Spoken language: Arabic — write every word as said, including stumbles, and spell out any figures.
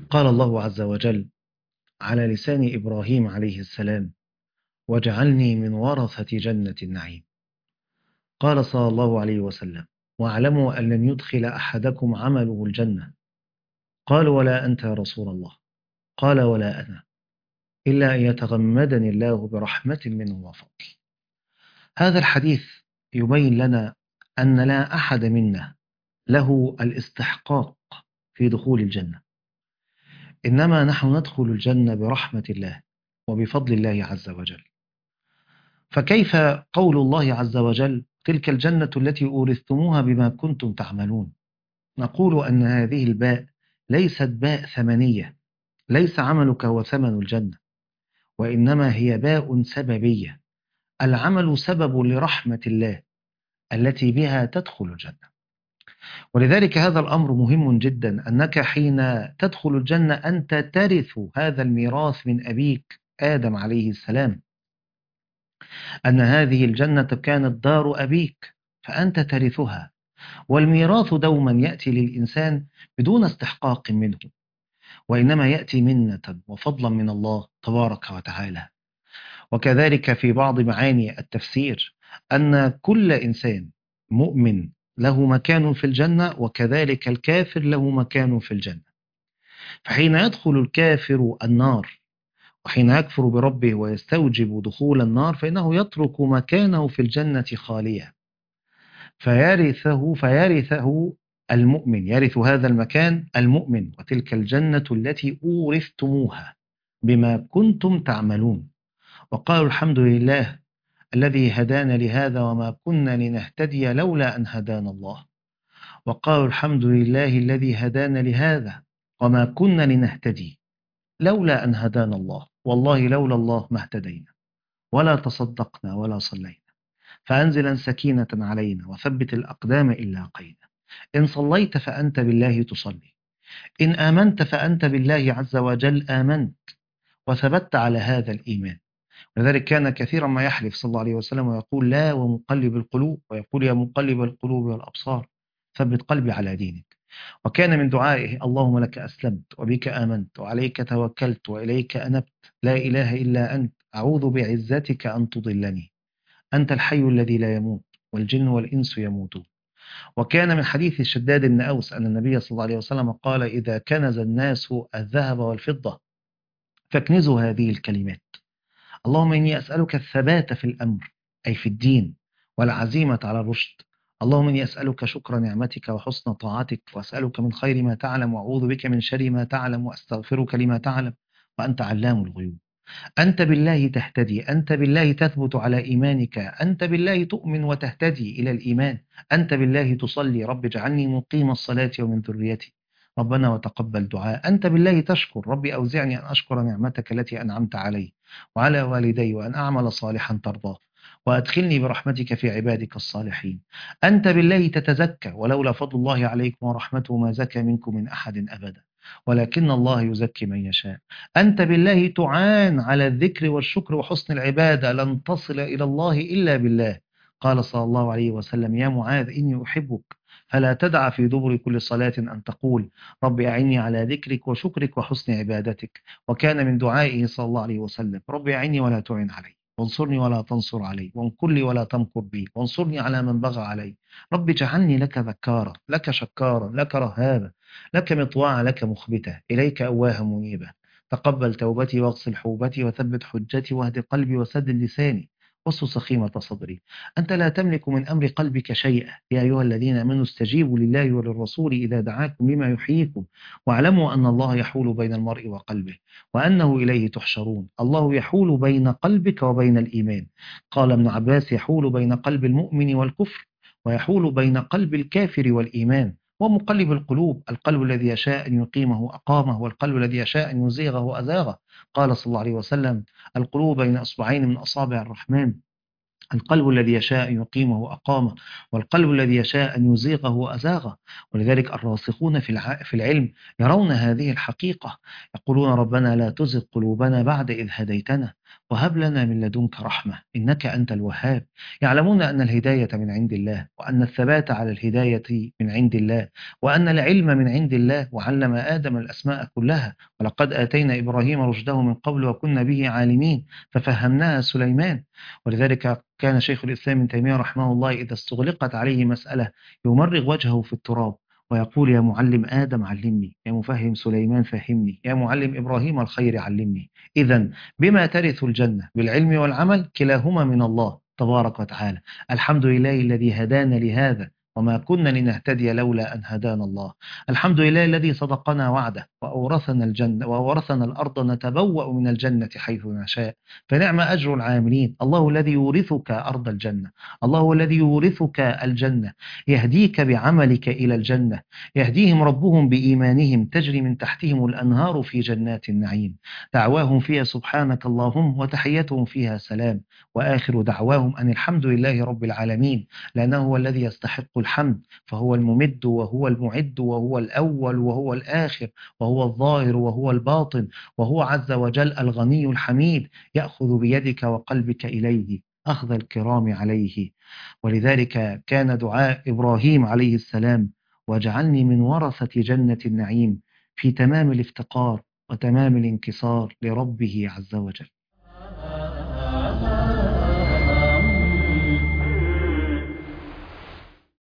قال الله عز وجل على لسان إبراهيم عليه السلام: واجعلني من ورثة جنة النعيم. قال صلى الله عليه وسلم: واعلموا أن لن يدخل أحدكم عمله الجنة. قالوا: ولا أنت يا رسول الله؟ قال: ولا أنا، إلا أن يتغمدني الله برحمة منه وفضل. هذا الحديث يبين لنا أن لا أحد منا له الاستحقاق في دخول الجنة، إنما نحن ندخل الجنة برحمة الله وبفضل الله عز وجل. فكيف قول الله عز وجل: تلك الجنة التي أورثتموها بما كنتم تعملون؟ نقول أن هذه الباء ليست باء ثمنية، ليس عملك هو ثمن الجنة، وإنما هي باء سببية. العمل سبب لرحمة الله التي بها تدخل الجنة. ولذلك هذا الأمر مهم جدا، أنك حين تدخل الجنة أنت ترث هذا الميراث من أبيك آدم عليه السلام، أن هذه الجنة كانت دار أبيك فأنت ترثها. والميراث دوما يأتي للإنسان بدون استحقاق منه، وإنما يأتي منة وفضلا من الله تبارك وتعالى. وكذلك في بعض معاني التفسير أن كل إنسان مؤمن له مكان في الجنة، وكذلك الكافر له مكان في الجنة. فحين يدخل الكافر النار وحين يكفر بربه ويستوجب دخول النار، فإنه يترك مكانه في الجنة خاليا، فيرثه فيرثه المؤمن، يرث هذا المكان المؤمن، وتلك الجنة التي أورثتموها بما كنتم تعملون. وقالوا: الحمد لله الذي هدانا لهذا وما كنا لنهتدي لولا أن هدانا الله. وقالوا: الحمد لله الذي هدانا لهذا وما كنا لنهتدي لولا أن هدانا الله، والله لولا الله ما اهتدينا ولا تصدقنا ولا صلينا. فأنزلا سكينة علينا وثبت الأقدام إن لاقينا. إن صليت فأنت بالله تصلي، إن آمنت فأنت بالله عز وجل آمنت وثبت على هذا الإيمان. ولذلك كان كثيرا ما يحلف صلى الله عليه وسلم ويقول: لا ومقلب القلوب، ويقول: يا مقلب القلوب والأبصار ثبت قلبي على دينك. وكان من دعائه: اللهم لك أسلمت وبك آمنت وعليك توكلت وإليك أنبت، لا إله إلا أنت، أعوذ بعزتك أن تضلني، أنت الحي الذي لا يموت والجن والإنس يموتون. وكان من حديث الشداد بن أوس أن النبي صلى الله عليه وسلم قال: إذا كنز الناس الذهب والفضة فاكنزوا هذه الكلمات: اللهم إني أسألك الثبات في الأمر أي في الدين، والعزيمة على الرشد. اللهم إني أسألك شكر نعمتك وحسن طاعتك، وأسألك من خير ما تعلم، وأعوذ بك من شر ما تعلم، وأستغفرك لما تعلم، وأنت علام الغيوب. أنت بالله تهتدي، أنت بالله تثبت على إيمانك، أنت بالله تؤمن وتهتدي إلى الإيمان، أنت بالله تصلي: رب اجعلني مقيم الصلاة ومن ذريتي ربنا وتقبل دعاء. أنت بالله تشكر: ربي أوزعني أن أشكر نعمتك التي أنعمت علي وعلى والدي وأن أعمل صالحا ترضاه وأدخلني برحمتك في عبادك الصالحين. أنت بالله تتزكى: ولولا فضل الله عليكم ورحمته ما زكى منكم من أحد أبدا ولكن الله يزكي من يشاء. أنت بالله تعان على الذكر والشكر وحسن العبادة، لن تصل إلى الله إلا بالله. قال صلى الله عليه وسلم: يا معاذ إني أحبك فلا تدع في دبر كل صلاة أن تقول: رب أعني على ذكرك وشكرك وحسن عبادتك. وكان من دعائه صلى الله عليه وسلم: رب أعني ولا تعن علي، وانصرني ولا تنصر علي، وانكر لي ولا تمكر بي، وانصرني على من بغى علي. رب اجعلني لك ذكارا، لك شكارا، لك رهابا، لك مطواعا، لك مخبتا، إليك أواه منيبا. تقبل توبتي واغسل حوبتي وثبت حجتي واهد قلبي وسدد لساني واسلل سخيمة صدري. أنت لا تملك من أمر قلبك شيئا. يا أيها الذين آمنوا استجيبوا لله وللرسول إذا دعاكم لما يحييكم واعلموا أن الله يحول بين المرء وقلبه وأنه إليه تحشرون. الله يحول بين قلبك وبين الإيمان. قال ابن عباس: يحول بين قلب المؤمن والكفر، ويحول بين قلب الكافر والإيمان. ومقلب القلوب: القلب الذي يشاء أن يقيمه أقامه، والقلب الذي يشاء أن يزيغه أزاغه. قال صلى الله عليه وسلم: القلوب بين أصبعين من أصابع الرحمن، القلب الذي يشاء أن يقيمه أقامه، والقلب الذي يشاء أن يزيغه أزاغه. ولذلك الراسخون في الع- في العلم يرون هذه الحقيقة، يقولون: ربنا لا تزغ قلوبنا بعد إذ هديتنا وهب لنا من لدنك رحمة إنك أنت الوهاب. يعلمون أن الهداية من عند الله، وأن الثبات على الهداية من عند الله، وأن العلم من عند الله، وعلم آدم الأسماء كلها. ولقد آتينا إبراهيم رشده من قبل وكنا به عالمين ففهمناها سليمان. ولذلك كان شيخ الإسلام ابن تيمية رحمه الله إذا استغلقت عليه مسألة يمرغ وجهه في التراب ويقول: يا معلم آدم علمني، يا مفهم سليمان فهمني، يا معلم إبراهيم الخير علمني. إذا بما ترث الجنة؟ بالعلم والعمل، كلاهما من الله تبارك وتعالى. الحمد لله الذي هدانا لهذا وما كنا لنهتدي لولا أن هدانا الله. الحمد لله الذي صدقنا وعده وأورثنا الجنة وأورثنا الأرض نتبوأ من الجنة حيث نشاء، فنعم أجر العاملين. الله الذي يورثك أرض الجنة، الله الذي يورثك الجنة، يهديك بعملك إلى الجنة، يهديهم ربهم بإيمانهم تجري من تحتهم الأنهار في جنات النعيم، دعواهم فيها سبحانك اللهم وتحيتهم فيها سلام، وآخر دعواهم أن الحمد لله رب العالمين، لأنه هو الذي يستحق الحمد، فهو الممد وهو المعد وهو الأول وهو الآخر وهو الظاهر وهو الباطن، وهو عز وجل الغني الحميد، يأخذ بيدك وقلبك إليه أخذ الكرام عليه. ولذلك كان دعاء إبراهيم عليه السلام: واجعلني من ورثة جنة النعيم، في تمام الافتقار وتمام الانكسار لربه عز وجل.